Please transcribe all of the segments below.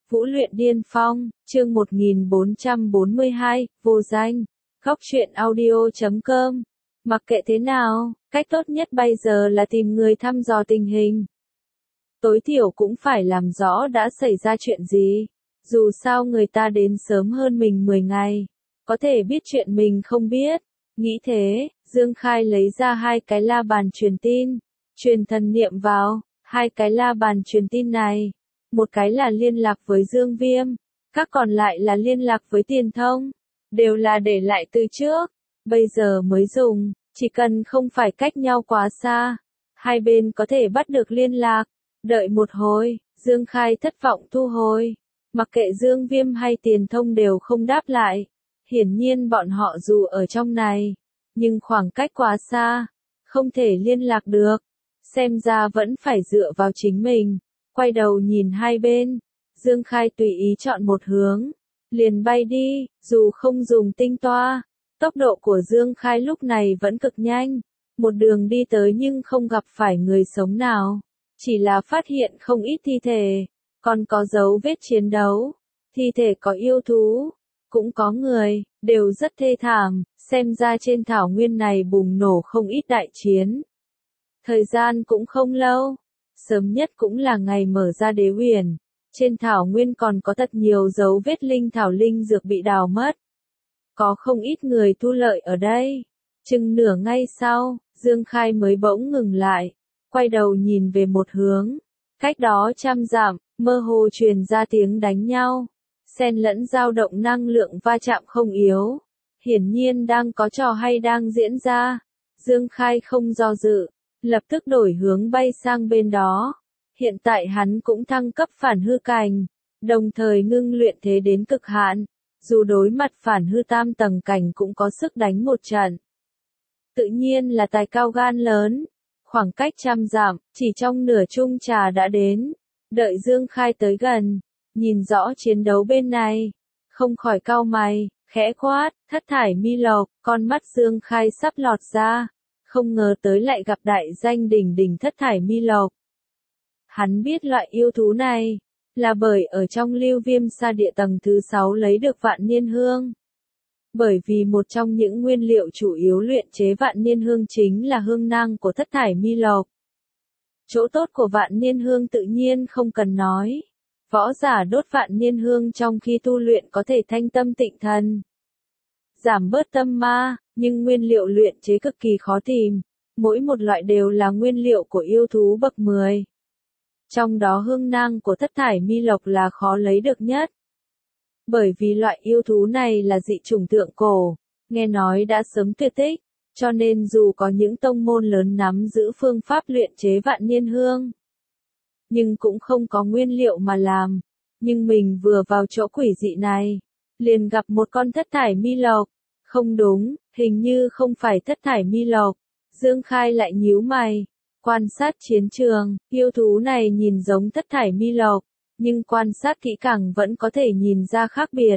Vũ luyện điên phong, chương 1442, vô danh. Góc truyện audio.com. Mặc kệ thế nào, cách tốt nhất bây giờ là tìm người thăm dò tình hình. Tối thiểu cũng phải làm rõ đã xảy ra chuyện gì. Dù sao người ta đến sớm hơn mình 10 ngày. Có thể biết chuyện mình không biết. Nghĩ thế, Dương Khai lấy ra 2 cái la bàn truyền tin. Truyền thần niệm vào, 2 cái la bàn truyền tin này. Một cái là liên lạc với Dương Viêm, các còn lại là liên lạc với Tiền Thông, đều là để lại từ trước, bây giờ mới dùng, chỉ cần không phải cách nhau quá xa, hai bên có thể bắt được liên lạc. Đợi một hồi, Dương Khai thất vọng thu hồi, mặc kệ Dương Viêm hay Tiền Thông đều không đáp lại, hiển nhiên bọn họ dù ở trong này, nhưng khoảng cách quá xa, không thể liên lạc được, xem ra vẫn phải dựa vào chính mình. Quay đầu nhìn hai bên, Dương Khai tùy ý chọn một hướng, liền bay đi, dù không dùng tinh toa. Tốc độ của Dương Khai lúc này vẫn cực nhanh, một đường đi tới nhưng không gặp phải người sống nào, chỉ là phát hiện không ít thi thể, còn có dấu vết chiến đấu, thi thể có yêu thú, cũng có người, đều rất thê thảm, xem ra trên thảo nguyên này bùng nổ không ít đại chiến. Thời gian cũng không lâu. Sớm nhất cũng là ngày mở ra đế huyền, trên thảo nguyên còn có thật nhiều dấu vết linh thảo linh dược bị đào mất. Có không ít người thu lợi ở đây. Chừng nửa ngày sau, Dương Khai mới bỗng ngừng lại, quay đầu nhìn về một hướng. Cách đó 100 dặm, mơ hồ truyền ra tiếng đánh nhau, xen lẫn dao động năng lượng va chạm không yếu. Hiển nhiên đang có trò hay đang diễn ra. Dương Khai không do dự, lập tức đổi hướng bay sang bên đó. Hiện tại hắn cũng thăng cấp phản hư cảnh, đồng thời ngưng luyện thế đến cực hạn, dù đối mặt phản hư tam tầng cảnh cũng có sức đánh một trận. Tự nhiên là tài cao gan lớn, khoảng cách 100 dặm, chỉ trong nửa chung trà đã đến. Đợi Dương Khai tới gần, nhìn rõ chiến đấu bên này, không khỏi cau mày, khẽ quát, thất thải mi lộc, con mắt Dương Khai sắp lọt ra. Không ngờ tới lại gặp đại danh đỉnh đỉnh thất thải mi lộc. Hắn biết loại yêu thú này, là bởi ở trong Lưu Viêm Sa địa tầng thứ 6 lấy được vạn niên hương. Bởi vì một trong những nguyên liệu chủ yếu luyện chế vạn niên hương chính là hương năng của thất thải mi lộc. Chỗ tốt của vạn niên hương tự nhiên không cần nói. Võ giả đốt vạn niên hương trong khi tu luyện có thể thanh tâm tịnh thần, giảm bớt tâm ma, nhưng nguyên liệu luyện chế cực kỳ khó tìm, mỗi một loại đều là nguyên liệu của yêu thú bậc 10. Trong đó hương năng của thất thải mi lộc là khó lấy được nhất. Bởi vì loại yêu thú này là dị chủng thượng cổ, nghe nói đã sớm tuyệt tích, cho nên dù có những tông môn lớn nắm giữ phương pháp luyện chế vạn niên hương, nhưng cũng không có nguyên liệu mà làm. Nhưng mình vừa vào chỗ quỷ dị này, liền gặp một con thất thải mi lộc. Không đúng, hình như không phải thất thải mi lộc. Dương Khai lại nhíu mày, quan sát chiến trường, yêu thú này nhìn giống thất thải mi lộc, nhưng quan sát kỹ càng vẫn có thể nhìn ra khác biệt.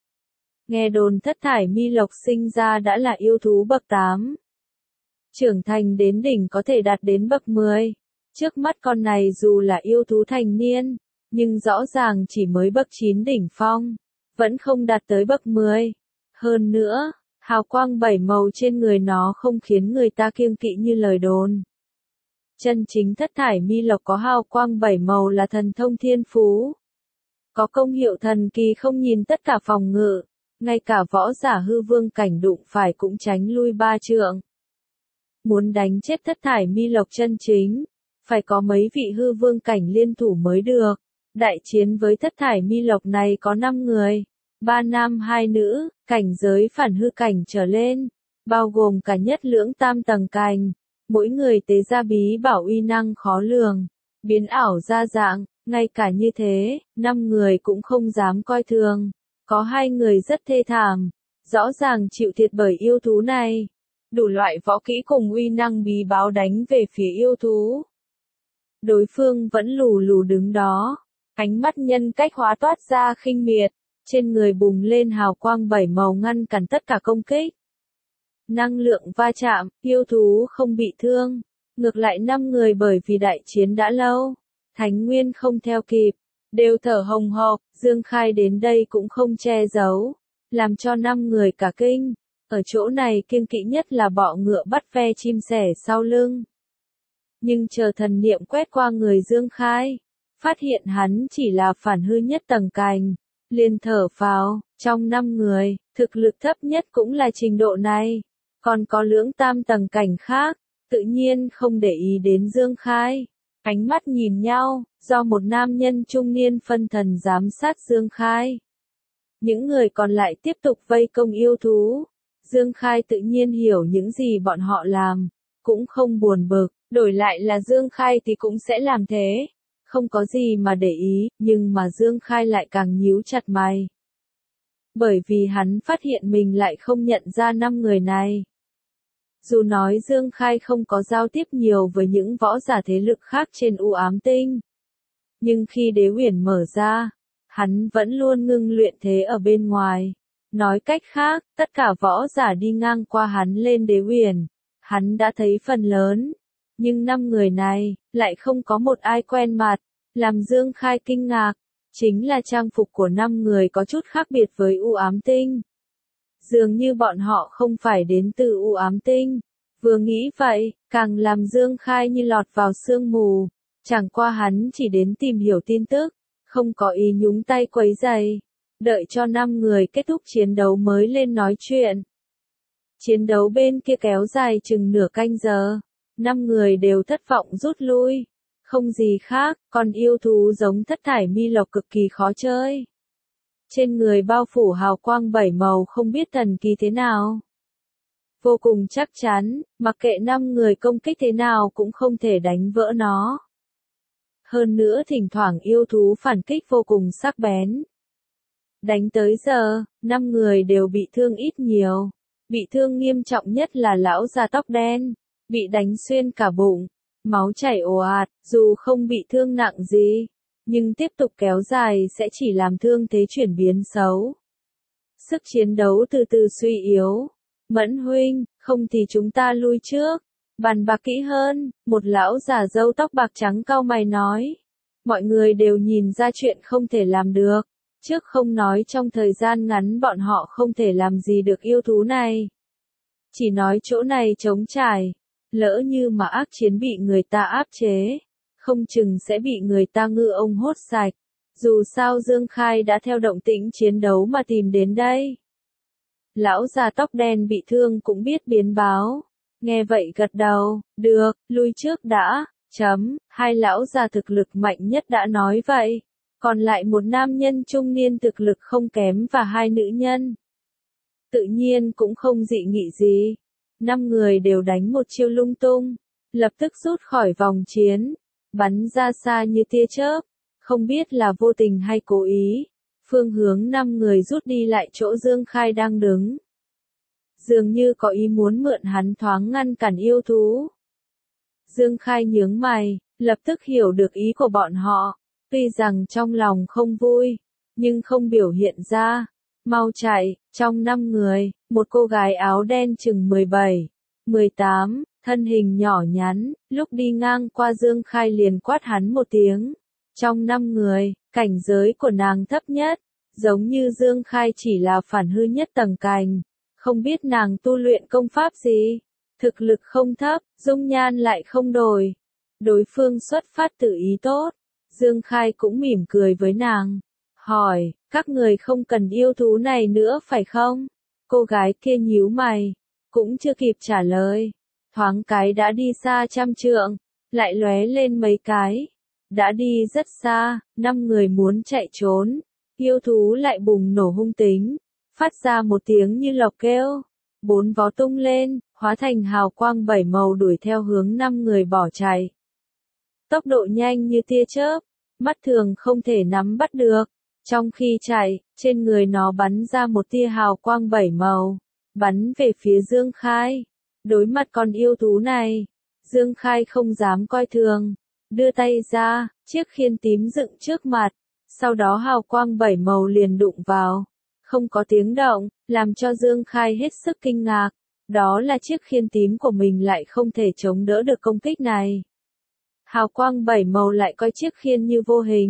Nghe đồn thất thải mi lộc sinh ra đã là yêu thú bậc 8. Trưởng thành đến đỉnh có thể đạt đến bậc 10. Trước mắt con này dù là yêu thú thành niên, nhưng rõ ràng chỉ mới bậc 9 đỉnh phong, vẫn không đạt tới bậc 10. Hơn nữa, hào quang 7 màu trên người nó không khiến người ta kiêng kỵ như lời đồn. Chân chính thất thải mi lộc có hào quang 7 màu là thần thông thiên phú. Có công hiệu thần kỳ không nhìn tất cả phòng ngự, ngay cả võ giả hư vương cảnh đụng phải cũng tránh lui 3 trượng. Muốn đánh chết thất thải mi lộc chân chính, phải có mấy vị hư vương cảnh liên thủ mới được. Đại chiến với thất thải mi lộc này có 5 người. 3 nam 2 nữ, cảnh giới phản hư cảnh trở lên, bao gồm cả nhất lưỡng tam tầng cảnh. Mỗi người tế ra bí bảo uy năng khó lường, biến ảo ra dạng, ngay cả như thế, 5 người cũng không dám coi thường. Có 2 người rất thê thảm, rõ ràng chịu thiệt bởi yêu thú này. Đủ loại võ kỹ cùng uy năng bí báo đánh về phía yêu thú. Đối phương vẫn lù lù đứng đó, ánh mắt nhân cách hóa toát ra khinh miệt. Trên người bùng lên hào quang 7 màu ngăn cản tất cả công kích. Năng lượng va chạm, yêu thú không bị thương. Ngược lại 5 người bởi vì đại chiến đã lâu, thánh nguyên không theo kịp. đều thở hồng hộc, Dương Khai đến đây cũng không che giấu, làm cho 5 người cả kinh. Ở chỗ này kiêng kỵ nhất là bọ ngựa bắt ve chim sẻ sau lưng. Nhưng chờ thần niệm quét qua người Dương Khai, phát hiện hắn chỉ là phản hư nhất tầng cành, liền thở phào, trong 5 người, thực lực thấp nhất cũng là trình độ này, còn có lưỡng tam tầng cảnh khác, tự nhiên không để ý đến Dương Khai. Ánh mắt nhìn nhau, do một nam nhân trung niên phân thần giám sát Dương Khai. Những người còn lại tiếp tục vây công yêu thú. Dương Khai tự nhiên hiểu những gì bọn họ làm, cũng không buồn bực, đổi lại là Dương Khai thì cũng sẽ làm thế. Không có gì mà để ý, nhưng mà Dương Khai lại càng nhíu chặt mày. Bởi vì hắn phát hiện mình lại không nhận ra 5 người này. Dù nói Dương Khai không có giao tiếp nhiều với những võ giả thế lực khác trên U Ám Tinh, nhưng khi đế uyển mở ra, hắn vẫn luôn ngưng luyện thế ở bên ngoài. Nói cách khác, tất cả võ giả đi ngang qua hắn lên đế uyển, hắn đã thấy phần lớn. Nhưng 5 người này, lại không có một ai quen mặt, làm Dương Khai kinh ngạc. Chính là trang phục của 5 người có chút khác biệt với U Ám Tinh. Dường như bọn họ không phải đến từ U Ám Tinh. Vừa nghĩ vậy, càng làm Dương Khai như lọt vào sương mù. Chẳng qua hắn chỉ đến tìm hiểu tin tức, không có ý nhúng tay quấy rầy. Đợi cho 5 người kết thúc chiến đấu mới lên nói chuyện. Chiến đấu bên kia kéo dài chừng nửa canh giờ. 5 người đều thất vọng rút lui. Không gì khác, còn yêu thú giống thất thải mi lộc cực kỳ khó chơi. Trên người bao phủ hào quang 7 màu không biết thần kỳ thế nào. Vô cùng chắc chắn, mặc kệ 5 người công kích thế nào cũng không thể đánh vỡ nó. Hơn nữa thỉnh thoảng yêu thú phản kích vô cùng sắc bén. Đánh tới giờ, 5 người đều bị thương ít nhiều. Bị thương nghiêm trọng nhất là lão già tóc đen, bị đánh xuyên cả bụng, máu chảy ồ ạt, dù không bị thương nặng gì, nhưng tiếp tục kéo dài sẽ chỉ làm thương thế chuyển biến xấu. Sức chiến đấu từ từ suy yếu. Mẫn huynh, không thì chúng ta lui trước. Bàn bạc kỹ hơn, một lão già râu tóc bạc trắng cau mày nói. Mọi người đều nhìn ra chuyện không thể làm được. Trước không nói trong thời gian ngắn bọn họ không thể làm gì được yêu thú này. Chỉ nói chỗ này trống trải. Lỡ như mà ác chiến bị người ta áp chế, không chừng sẽ bị người ta ngư ông hốt sạch. Dù sao Dương Khai đã theo động tĩnh chiến đấu mà tìm đến đây. Lão già tóc đen bị thương cũng biết biến báo. Nghe vậy gật đầu, được, lui trước đã, hai lão già thực lực mạnh nhất đã nói vậy. Còn lại một nam nhân trung niên thực lực không kém và 2 nữ nhân. Tự nhiên cũng không dị nghị gì. 5 người đều đánh một chiêu lung tung, lập tức rút khỏi vòng chiến, bắn ra xa như tia chớp, không biết là vô tình hay cố ý. Phương hướng 5 người rút đi lại chỗ Dương Khai đang đứng. Dường như có ý muốn mượn hắn thoáng ngăn cản yêu thú. Dương Khai nhướng mày, lập tức hiểu được ý của bọn họ, tuy rằng trong lòng không vui, nhưng không biểu hiện ra. Mau chạy, trong 5 người, một cô gái áo đen chừng 17, 18, thân hình nhỏ nhắn, lúc đi ngang qua Dương Khai liền quát hắn một tiếng. Trong 5 người, cảnh giới của nàng thấp nhất, giống như Dương Khai chỉ là phản hư nhất tầng cành, không biết nàng tu luyện công pháp gì, thực lực không thấp, dung nhan lại không đổi. Đối phương xuất phát từ ý tốt, Dương Khai cũng mỉm cười với nàng, hỏi, các người không cần yêu thú này nữa phải không? Cô gái kia nhíu mày, cũng chưa kịp trả lời, thoáng cái đã đi xa trăm trượng, lại lóe lên mấy cái, đã đi rất xa. 5 người muốn chạy trốn, yêu thú lại bùng nổ hung tính, phát ra một tiếng như lộc kêu, 4 vó tung lên, hóa thành hào quang 7 màu đuổi theo hướng 5 người bỏ chạy. Tốc độ nhanh như tia chớp, mắt thường không thể nắm bắt được. Trong khi chạy, trên người nó bắn ra một tia hào quang 7 màu, bắn về phía Dương Khai. Đối mặt con yêu thú này, Dương Khai không dám coi thường, đưa tay ra, chiếc khiên tím dựng trước mặt, sau đó hào quang 7 màu liền đụng vào, không có tiếng động, làm cho Dương Khai hết sức kinh ngạc, đó là chiếc khiên tím của mình lại không thể chống đỡ được công kích này. Hào quang 7 màu lại coi chiếc khiên như vô hình,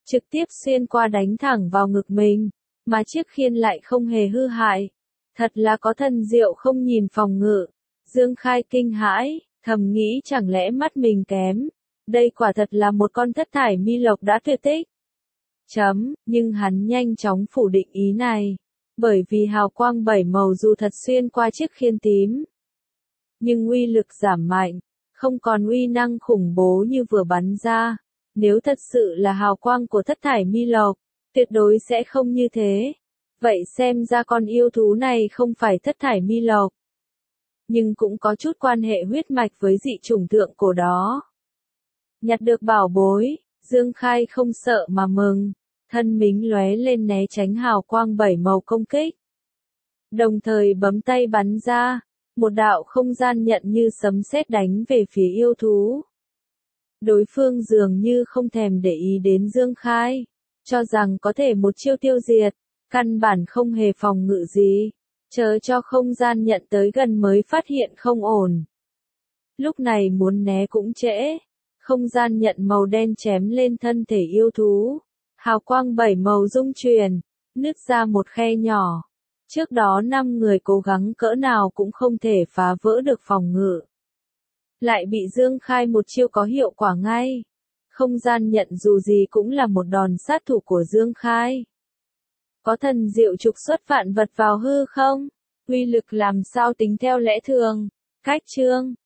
trực tiếp xuyên qua đánh thẳng vào ngực mình, mà chiếc khiên lại không hề hư hại. Thật là có thần diệu không nhìn phòng ngự. Dương Khai kinh hãi, thầm nghĩ chẳng lẽ mắt mình kém. Đây quả thật là một con thất thải mi lộc đã tuyệt tích. Nhưng hắn nhanh chóng phủ định ý này. Bởi vì hào quang 7 màu dù thật xuyên qua chiếc khiên tím, nhưng uy lực giảm mạnh, không còn uy năng khủng bố như vừa bắn ra. Nếu thật sự là hào quang của thất thải mi lộc, tuyệt đối sẽ không như thế. Vậy xem ra con yêu thú này không phải thất thải mi lộc, nhưng cũng có chút quan hệ huyết mạch với dị chủng thượng cổ đó. Nhặt được bảo bối, Dương Khai không sợ mà mừng, thân mình lóe lên né tránh hào quang 7 màu công kích. Đồng thời bấm tay bắn ra, một đạo không gian nhận như sấm sét đánh về phía yêu thú. Đối phương dường như không thèm để ý đến Dương Khai, cho rằng có thể một chiêu tiêu diệt, căn bản không hề phòng ngự gì, chờ cho không gian nhận tới gần mới phát hiện không ổn. Lúc này muốn né cũng trễ, không gian nhận màu đen chém lên thân thể yêu thú, hào quang 7 màu rung chuyển, nứt ra một khe nhỏ. Trước đó 5 người cố gắng cỡ nào cũng không thể phá vỡ được phòng ngự. Lại bị Dương Khai một chiêu có hiệu quả ngay. Không gian nhận dù gì cũng là một đòn sát thủ của Dương Khai. Có thần diệu trục xuất vạn vật vào hư không? Uy lực làm sao tính theo lẽ thường? Cách chương